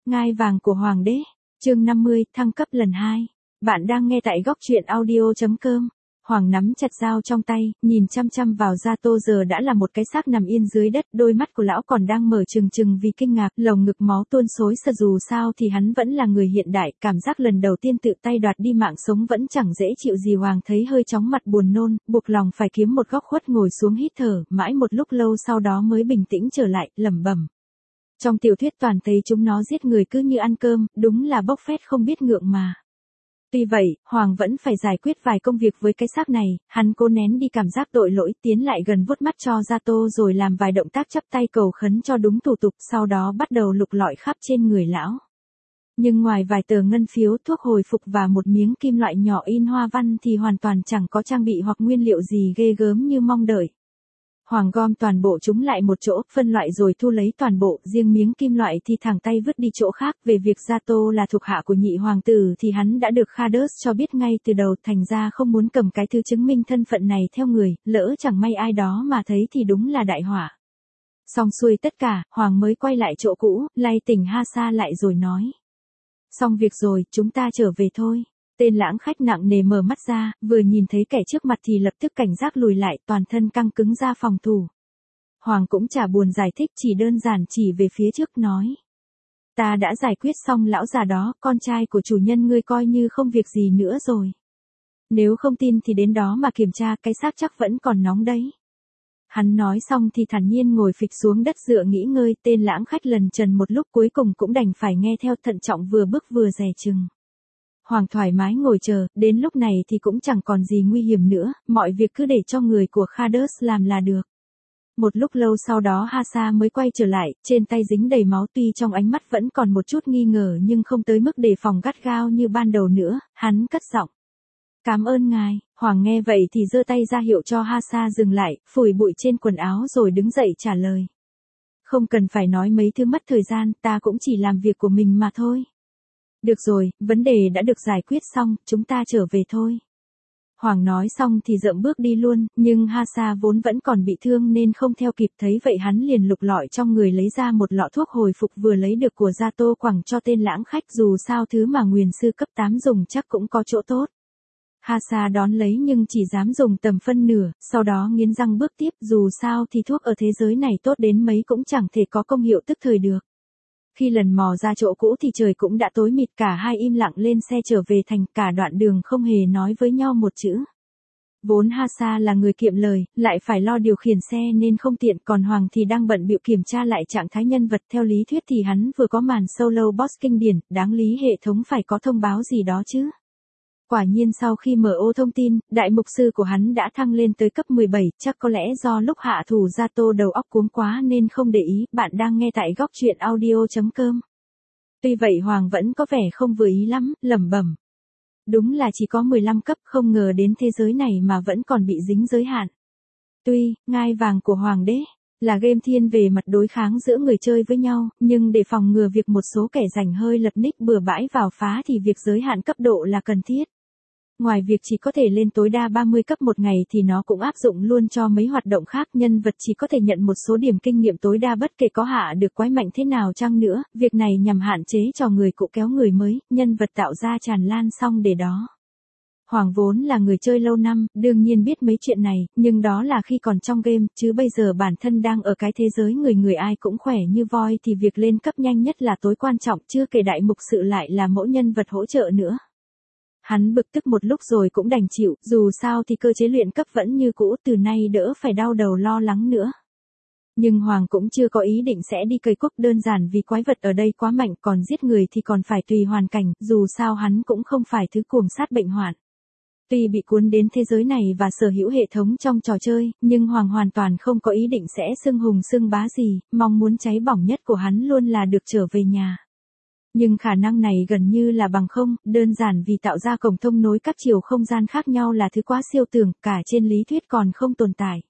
Ngai vàng của Hoàng đế. Chương 50, thăng cấp lần 2. Bạn đang nghe tại góc truyện audio.com. Hoàng nắm chặt dao trong tay, nhìn chăm chăm vào Zato giờ đã là một cái xác nằm yên dưới đất, đôi mắt của lão còn đang mở trừng trừng vì kinh ngạc, lồng ngực máu tuôn xối xả, dù sao thì hắn vẫn là người hiện đại, cảm giác lần đầu tiên tự tay đoạt đi mạng sống vẫn chẳng dễ chịu gì. Hoàng thấy hơi chóng mặt buồn nôn, buộc lòng phải kiếm một góc khuất ngồi xuống hít thở, mãi một lúc lâu sau đó mới bình tĩnh trở lại, lẩm bẩm. Trong tiểu thuyết toàn thấy chúng nó giết người cứ như ăn cơm, đúng là bốc phét không biết ngượng mà. Tuy vậy, Hoàng vẫn phải giải quyết vài công việc với cái xác này, hắn cố nén đi cảm giác tội lỗi, tiến lại gần vuốt mắt cho Zato rồi làm vài động tác chắp tay cầu khấn cho đúng thủ tục, sau đó bắt đầu lục lọi khắp trên người lão. Nhưng ngoài vài tờ ngân phiếu, thuốc hồi phục và một miếng kim loại nhỏ in hoa văn thì hoàn toàn chẳng có trang bị hoặc nguyên liệu gì ghê gớm như mong đợi. Hoàng gom toàn bộ chúng lại một chỗ, phân loại rồi thu lấy toàn bộ, riêng miếng kim loại thì thẳng tay vứt đi chỗ khác. Về việc Zato là thuộc hạ của nhị hoàng tử thì hắn đã được Khadus cho biết ngay từ đầu, thành ra không muốn cầm cái thứ chứng minh thân phận này theo người, lỡ chẳng may ai đó mà thấy thì đúng là đại họa. Xong xuôi tất cả, Hoàng mới quay lại chỗ cũ, lay tỉnh Hasa lại rồi nói. Xong việc rồi, chúng ta trở về thôi. Tên lãng khách nặng nề mở mắt ra, vừa nhìn thấy kẻ trước mặt thì lập tức cảnh giác lùi lại, toàn thân căng cứng ra phòng thủ. Hoàng cũng chả buồn giải thích, chỉ đơn giản chỉ về phía trước nói. Ta đã giải quyết xong lão già đó, con trai của chủ nhân ngươi coi như không việc gì nữa rồi. Nếu không tin thì đến đó mà kiểm tra, cái xác chắc vẫn còn nóng đấy. Hắn nói xong thì thản nhiên ngồi phịch xuống đất dựa nghỉ ngơi. Tên lãng khách lần trần một lúc cuối cùng cũng đành phải nghe theo, thận trọng vừa bước vừa dè chừng. Hoàng thoải mái ngồi chờ, đến lúc này thì cũng chẳng còn gì nguy hiểm nữa, mọi việc cứ để cho người của Khadus làm là được. Một lúc lâu sau đó Hasa mới quay trở lại, trên tay dính đầy máu, tuy trong ánh mắt vẫn còn một chút nghi ngờ nhưng không tới mức đề phòng gắt gao như ban đầu nữa, hắn cất giọng. Cảm ơn ngài. Hoàng nghe vậy thì giơ tay ra hiệu cho Hasa dừng lại, phủi bụi trên quần áo rồi đứng dậy trả lời. Không cần phải nói mấy thứ mất thời gian, ta cũng chỉ làm việc của mình mà thôi. Được rồi, vấn đề đã được giải quyết xong, chúng ta trở về thôi. Hoàng nói xong thì dậm bước đi luôn, nhưng Hasa vốn vẫn còn bị thương nên không theo kịp, thấy vậy hắn liền lục lọi trong người lấy ra một lọ thuốc hồi phục vừa lấy được của Zato quẳng cho tên lãng khách, dù sao thứ mà nguyền sư cấp 8 dùng chắc cũng có chỗ tốt. Hasa đón lấy nhưng chỉ dám dùng tầm phân nửa, sau đó nghiến răng bước tiếp, dù sao thì thuốc ở thế giới này tốt đến mấy cũng chẳng thể có công hiệu tức thời được. Khi lần mò ra chỗ cũ thì trời cũng đã tối mịt, cả hai im lặng lên xe trở về thành, cả đoạn đường không hề nói với nhau một chữ. Vốn Hasa là người kiệm lời, lại phải lo điều khiển xe nên không tiện, còn Hoàng thì đang bận bịu kiểm tra lại trạng thái nhân vật. Theo lý thuyết thì hắn vừa có màn solo boss kinh điển, đáng lý hệ thống phải có thông báo gì đó chứ. Quả nhiên sau khi mở ô thông tin, đại mục sư của hắn đã thăng lên tới cấp 17, chắc có lẽ do lúc hạ thủ Zato đầu óc cuống quá nên không để ý. Bạn đang nghe tại góc truyện audio.com. Tuy vậy Hoàng vẫn có vẻ không vừa ý lắm, lẩm bẩm. Đúng là chỉ có 15 cấp, không ngờ đến thế giới này mà vẫn còn bị dính giới hạn. Tuy, ngai vàng của Hoàng đế là game thiên về mặt đối kháng giữa người chơi với nhau, nhưng để phòng ngừa việc một số kẻ rảnh hơi lập nick bừa bãi vào phá thì việc giới hạn cấp độ là cần thiết. Ngoài việc chỉ có thể lên tối đa 30 cấp một ngày thì nó cũng áp dụng luôn cho mấy hoạt động khác. Nhân vật chỉ có thể nhận một số điểm kinh nghiệm tối đa bất kể có hạ được quái mạnh thế nào chăng nữa. Việc này nhằm hạn chế cho người cũ kéo người mới, nhân vật tạo ra tràn lan xong để đó. Hoàng vốn là người chơi lâu năm, đương nhiên biết mấy chuyện này, nhưng đó là khi còn trong game, chứ bây giờ bản thân đang ở cái thế giới người ai cũng khỏe như voi thì việc lên cấp nhanh nhất là tối quan trọng, chưa kể đại mục sự lại là mẫu nhân vật hỗ trợ nữa. Hắn bực tức một lúc rồi cũng đành chịu, dù sao thì cơ chế luyện cấp vẫn như cũ, từ nay đỡ phải đau đầu lo lắng nữa. Nhưng Hoàng cũng chưa có ý định sẽ đi cày cuốc, đơn giản vì quái vật ở đây quá mạnh, còn giết người thì còn phải tùy hoàn cảnh, dù sao hắn cũng không phải thứ cuồng sát bệnh hoạn. Tuy bị cuốn đến thế giới này và sở hữu hệ thống trong trò chơi, nhưng Hoàng hoàn toàn không có ý định sẽ xưng hùng xưng bá gì, mong muốn cháy bỏng nhất của hắn luôn là được trở về nhà. Nhưng khả năng này gần như là bằng không, đơn giản vì tạo ra cổng thông nối các chiều không gian khác nhau là thứ quá siêu tưởng, cả trên lý thuyết còn không tồn tại.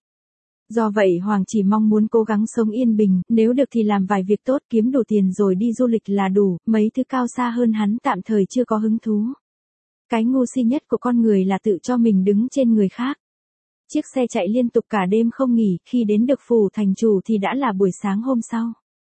Do vậy Hoàng chỉ mong muốn cố gắng sống yên bình, nếu được thì làm vài việc tốt, kiếm đủ tiền rồi đi du lịch là đủ, mấy thứ cao xa hơn hắn tạm thời chưa có hứng thú. Cái ngu si nhất của con người là tự cho mình đứng trên người khác. Chiếc xe chạy liên tục cả đêm không nghỉ, khi đến được phủ thành chủ thì đã là buổi sáng hôm sau.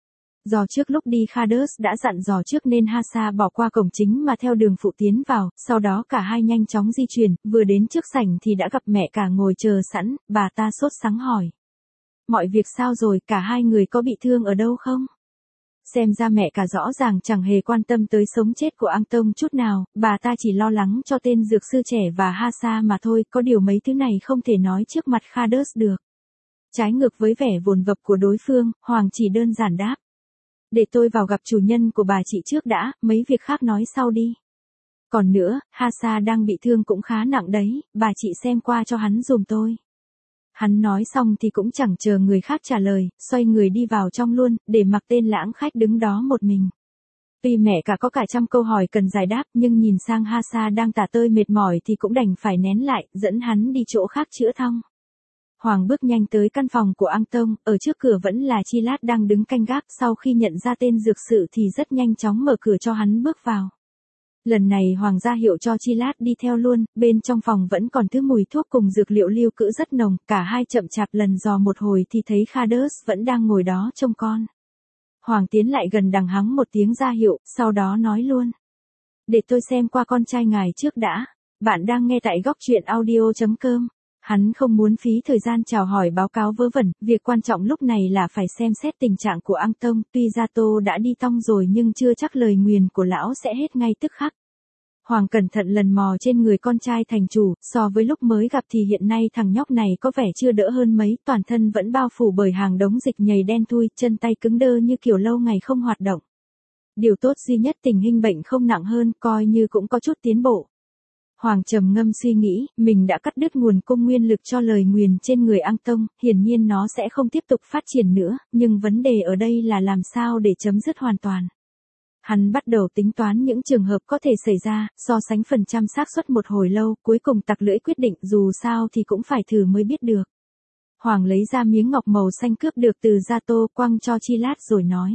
Do trước lúc đi Khadus đã dặn dò trước nên Hasa bỏ qua cổng chính mà theo đường phụ tiến vào, sau đó cả hai nhanh chóng di chuyển, vừa đến trước sảnh thì đã gặp mẹ cả ngồi chờ sẵn, bà ta sốt sắng hỏi. Mọi việc sao rồi, cả hai người có bị thương ở đâu không? Xem ra mẹ cả rõ ràng chẳng hề quan tâm tới sống chết của Anton chút nào, bà ta chỉ lo lắng cho tên dược sư trẻ và Hasa mà thôi, có điều mấy thứ này không thể nói trước mặt Khadus được. Trái ngược với vẻ vồn vập của đối phương, Hoàng chỉ đơn giản đáp. Để tôi vào gặp chủ nhân của bà chị trước đã, mấy việc khác nói sau đi. Còn nữa, Hasa đang bị thương cũng khá nặng đấy, bà chị xem qua cho hắn giùm tôi. Hắn nói xong thì cũng chẳng chờ người khác trả lời, xoay người đi vào trong luôn, để mặc tên lãng khách đứng đó một mình. Tuy mẹ cả có cả trăm câu hỏi cần giải đáp nhưng nhìn sang Hasa đang tả tơi mệt mỏi thì cũng đành phải nén lại, dẫn hắn đi chỗ khác chữa thong. Hoàng bước nhanh tới căn phòng của Anton, ở trước cửa vẫn là Chilat đang đứng canh gác, sau khi nhận ra tên dược sự thì rất nhanh chóng mở cửa cho hắn bước vào. Lần này Hoàng ra hiệu cho Chilat đi theo luôn, bên trong phòng vẫn còn thứ mùi thuốc cùng dược liệu lưu cữu rất nồng, cả hai chậm chạp lần dò một hồi thì thấy Khadus vẫn đang ngồi đó trông con. Hoàng tiến lại gần đằng hắng một tiếng ra hiệu, sau đó nói luôn. Để tôi xem qua con trai ngài trước đã, bạn đang nghe tại góc truyện audio.com. Hắn không muốn phí thời gian chào hỏi báo cáo vớ vẩn, việc quan trọng lúc này là phải xem xét tình trạng của Anton, tuy Zato đã đi tong rồi nhưng chưa chắc lời nguyền của lão sẽ hết ngay tức khắc. Hoàng cẩn thận lần mò trên người con trai thành chủ, so với lúc mới gặp thì hiện nay thằng nhóc này có vẻ chưa đỡ hơn mấy, toàn thân vẫn bao phủ bởi hàng đống dịch nhầy đen thui, chân tay cứng đơ như kiểu lâu ngày không hoạt động. Điều tốt duy nhất tình hình bệnh không nặng hơn, coi như cũng có chút tiến bộ. Hoàng trầm ngâm suy nghĩ, mình đã cắt đứt nguồn cung nguyên lực cho lời nguyền trên người Anton, hiển nhiên nó sẽ không tiếp tục phát triển nữa, nhưng vấn đề ở đây là làm sao để chấm dứt hoàn toàn. Hắn bắt đầu tính toán những trường hợp có thể xảy ra, so sánh phần trăm xác suất một hồi lâu, cuối cùng tặc lưỡi quyết định dù sao thì cũng phải thử mới biết được. Hoàng lấy ra miếng ngọc màu xanh cướp được từ Zato quăng cho Chilat rồi nói.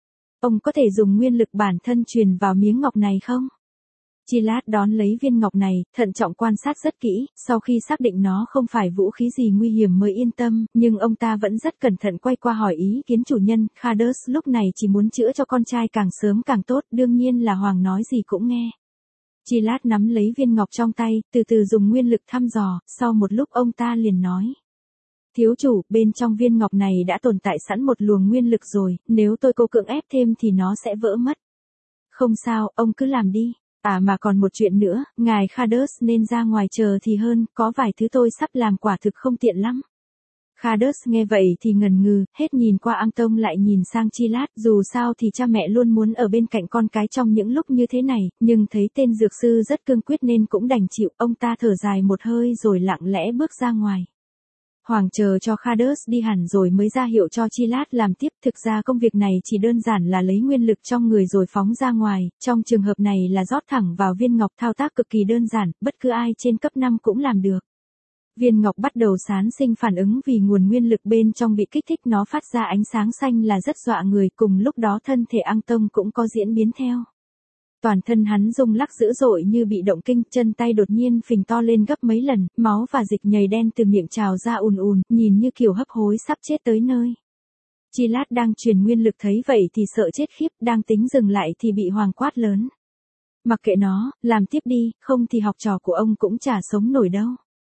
Ông có thể dùng nguyên lực bản thân truyền vào miếng ngọc này không? Chilat đón lấy viên ngọc này, thận trọng quan sát rất kỹ, sau khi xác định nó không phải vũ khí gì nguy hiểm mới yên tâm, nhưng ông ta vẫn rất cẩn thận quay qua hỏi ý kiến chủ nhân. Khadus lúc này chỉ muốn chữa cho con trai càng sớm càng tốt, đương nhiên là Hoàng nói gì cũng nghe. Chilat nắm lấy viên ngọc trong tay, từ từ dùng nguyên lực thăm dò, sau một lúc ông ta liền nói. Thiếu chủ, bên trong viên ngọc này đã tồn tại sẵn một luồng nguyên lực rồi, nếu tôi cố cưỡng ép thêm thì nó sẽ vỡ mất. Không sao, ông cứ làm đi. À mà còn một chuyện nữa, ngài Khadus nên ra ngoài chờ thì hơn, có vài thứ tôi sắp làm quả thực không tiện lắm. Khadus nghe vậy thì ngần ngừ, hết nhìn qua Anton lại nhìn sang Chilat, dù sao thì cha mẹ luôn muốn ở bên cạnh con cái trong những lúc như thế này, nhưng thấy tên dược sư rất cương quyết nên cũng đành chịu, ông ta thở dài một hơi rồi lặng lẽ bước ra ngoài. Hoàng chờ cho Khadus đi hẳn rồi mới ra hiệu cho Chilat làm tiếp, thực ra công việc này chỉ đơn giản là lấy nguyên lực trong người rồi phóng ra ngoài, trong trường hợp này là rót thẳng vào viên ngọc, thao tác cực kỳ đơn giản, bất cứ ai trên cấp 5 cũng làm được. Viên ngọc bắt đầu sản sinh phản ứng vì nguồn nguyên lực bên trong bị kích thích, nó phát ra ánh sáng xanh là rất dọa người, cùng lúc đó thân thể Anton cũng có diễn biến theo. Toàn thân hắn rung lắc dữ dội như bị động kinh, chân tay đột nhiên phình to lên gấp mấy lần, máu và dịch nhầy đen từ miệng trào ra ùn ùn, nhìn như kiểu hấp hối sắp chết tới nơi. Chilat đang truyền nguyên lực thấy vậy thì sợ chết khiếp, đang tính dừng lại thì bị Hoàng quát lớn. Mặc kệ nó, làm tiếp đi, không thì học trò của ông cũng chả sống nổi đâu.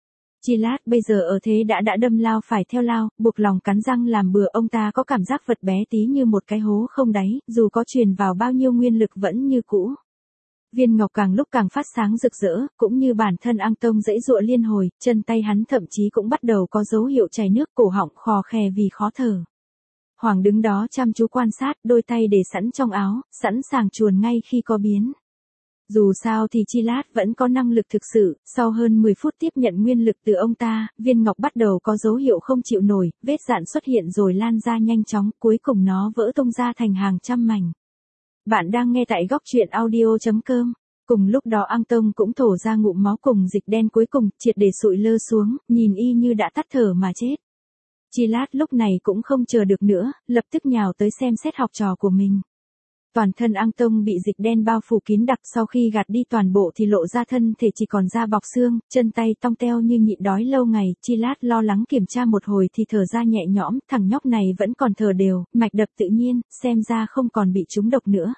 Chilat bây giờ ở thế đã đâm lao phải theo lao, buộc lòng cắn răng làm bừa, ông ta có cảm giác vật bé tí như một cái hố không đáy, dù có truyền vào bao nhiêu nguyên lực vẫn như cũ. Viên ngọc càng lúc càng phát sáng rực rỡ, cũng như bản thân Anton giãy giụa liên hồi, chân tay hắn thậm chí cũng bắt đầu có dấu hiệu chảy nước, cổ họng khò khè vì khó thở. Hoàng đứng đó chăm chú quan sát, đôi tay để sẵn trong áo, sẵn sàng chuồn ngay khi có biến. Dù sao thì Chilat vẫn có năng lực thực sự, sau hơn 10 phút tiếp nhận nguyên lực từ ông ta, viên ngọc bắt đầu có dấu hiệu không chịu nổi, vết dạn xuất hiện rồi lan ra nhanh chóng, cuối cùng nó vỡ tung ra thành hàng trăm mảnh. Bạn đang nghe tại góc truyện audio.com. Cùng lúc đó Anton cũng thổ ra ngụm máu cùng dịch đen cuối cùng, triệt để sụi lơ xuống, nhìn y như đã tắt thở mà chết. Chilat lúc này cũng không chờ được nữa, lập tức nhào tới xem xét học trò của mình. Toàn thân An Tông bị dịch đen bao phủ kín đặc, sau khi gạt đi toàn bộ thì lộ ra thân thể chỉ còn da bọc xương, chân tay tong teo như nhịn đói lâu ngày. Chi Lát lo lắng kiểm tra một hồi thì thở ra nhẹ nhõm, thằng nhóc này vẫn còn thở đều, mạch đập tự nhiên, xem ra không còn bị trúng độc nữa.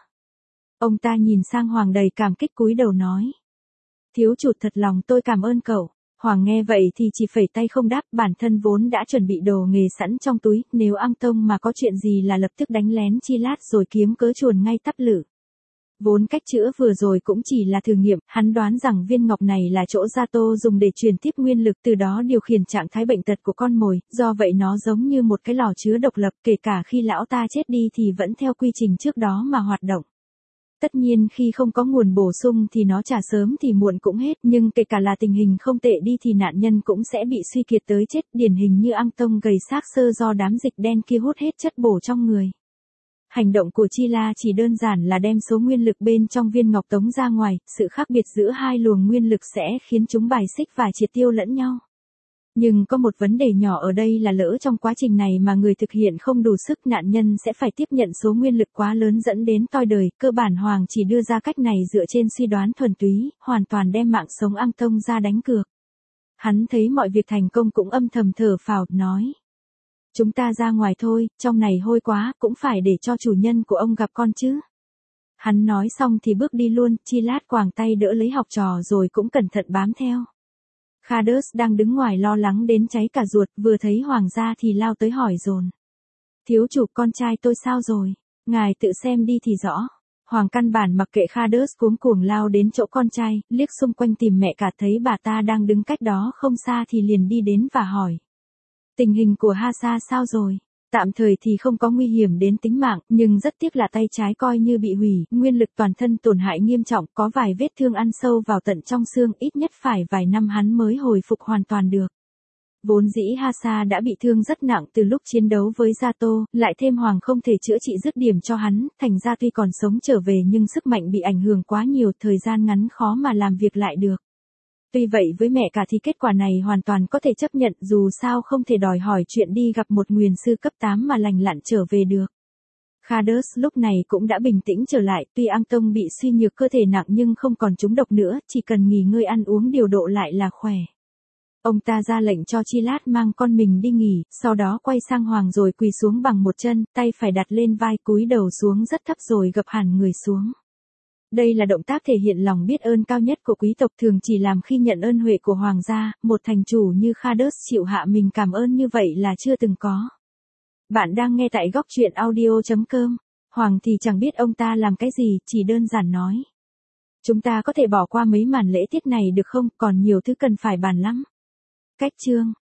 Ông ta nhìn sang Hoàng đầy cảm kích cúi đầu nói. Thiếu chủ thật lòng tôi cảm ơn cậu. Hoàng nghe vậy thì chỉ phẩy tay không đáp, bản thân vốn đã chuẩn bị đồ nghề sẵn trong túi, nếu An Tông mà có chuyện gì là lập tức đánh lén Chi Lát rồi kiếm cớ chuồn ngay tắp lự. Vốn cách chữa vừa rồi cũng chỉ là thử nghiệm, hắn đoán rằng viên ngọc này là chỗ Gia Tô dùng để truyền tiếp nguyên lực, từ đó điều khiển trạng thái bệnh tật của con mồi, do vậy nó giống như một cái lò chứa độc lập, kể cả khi lão ta chết đi thì vẫn theo quy trình trước đó mà hoạt động. Tất nhiên khi không có nguồn bổ sung thì nó trả sớm thì muộn cũng hết, nhưng kể cả là tình hình không tệ đi thì nạn nhân cũng sẽ bị suy kiệt tới chết, điển hình như An Tông gầy xác xơ do đám dịch đen kia hút hết chất bổ trong người. Hành động của Chi La chỉ đơn giản là đem số nguyên lực bên trong viên ngọc tống ra ngoài, sự khác biệt giữa hai luồng nguyên lực sẽ khiến chúng bài xích và triệt tiêu lẫn nhau. Nhưng có một vấn đề nhỏ ở đây là lỡ trong quá trình này mà người thực hiện không đủ sức, nạn nhân sẽ phải tiếp nhận số nguyên lực quá lớn dẫn đến toi đời. Cơ bản Hoàng chỉ đưa ra cách này dựa trên suy đoán thuần túy, hoàn toàn đem mạng sống An Tông ra đánh cược. Hắn thấy mọi việc thành công cũng âm thầm thở phào, nói. Chúng ta ra ngoài thôi, trong này hôi quá, cũng phải để cho chủ nhân của ông gặp con chứ. Hắn nói xong thì bước đi luôn, Chi Lát quàng tay đỡ lấy học trò rồi cũng cẩn thận bám theo. Khadus đang đứng ngoài lo lắng đến cháy cả ruột, vừa thấy Hoàng gia thì lao tới hỏi dồn. Thiếu chủ, con trai tôi sao rồi? Ngài tự xem đi thì rõ. Hoàng căn bản mặc kệ Khadus cuống cuồng lao đến chỗ con trai, liếc xung quanh tìm mẹ cả, thấy bà ta đang đứng cách đó không xa thì liền đi đến và hỏi. Tình hình của Hasa sao rồi? Tạm thời thì không có nguy hiểm đến tính mạng, nhưng rất tiếc là tay trái coi như bị hủy, nguyên lực toàn thân tổn hại nghiêm trọng, có vài vết thương ăn sâu vào tận trong xương, ít nhất phải vài năm hắn mới hồi phục hoàn toàn được. Vốn dĩ Hasa đã bị thương rất nặng từ lúc chiến đấu với Gia Tô, lại thêm Hoàng không thể chữa trị dứt điểm cho hắn, thành ra tuy còn sống trở về nhưng sức mạnh bị ảnh hưởng quá nhiều, thời gian ngắn khó mà làm việc lại được. Tuy vậy với mẹ cả thì kết quả này hoàn toàn có thể chấp nhận, dù sao không thể đòi hỏi chuyện đi gặp một nguyền sư cấp 8 mà lành lặn trở về được. Khadus lúc này cũng đã bình tĩnh trở lại, tuy An Tông bị suy nhược cơ thể nặng nhưng không còn trúng độc nữa, chỉ cần nghỉ ngơi ăn uống điều độ lại là khỏe. Ông ta ra lệnh cho Chi Lát mang con mình đi nghỉ, sau đó quay sang Hoàng rồi quỳ xuống bằng một chân, tay phải đặt lên vai, cúi đầu xuống rất thấp rồi gập hẳn người xuống. Đây là động tác thể hiện lòng biết ơn cao nhất của quý tộc, thường chỉ làm khi nhận ơn huệ của hoàng gia, một thành chủ như Khadus chịu hạ mình cảm ơn như vậy là chưa từng có. Bạn đang nghe tại góc truyện audio.com. Hoàng thì chẳng biết ông ta làm cái gì, chỉ đơn giản nói. Chúng ta có thể bỏ qua mấy màn lễ tiết này được không, còn nhiều thứ cần phải bàn lắm. Cách chương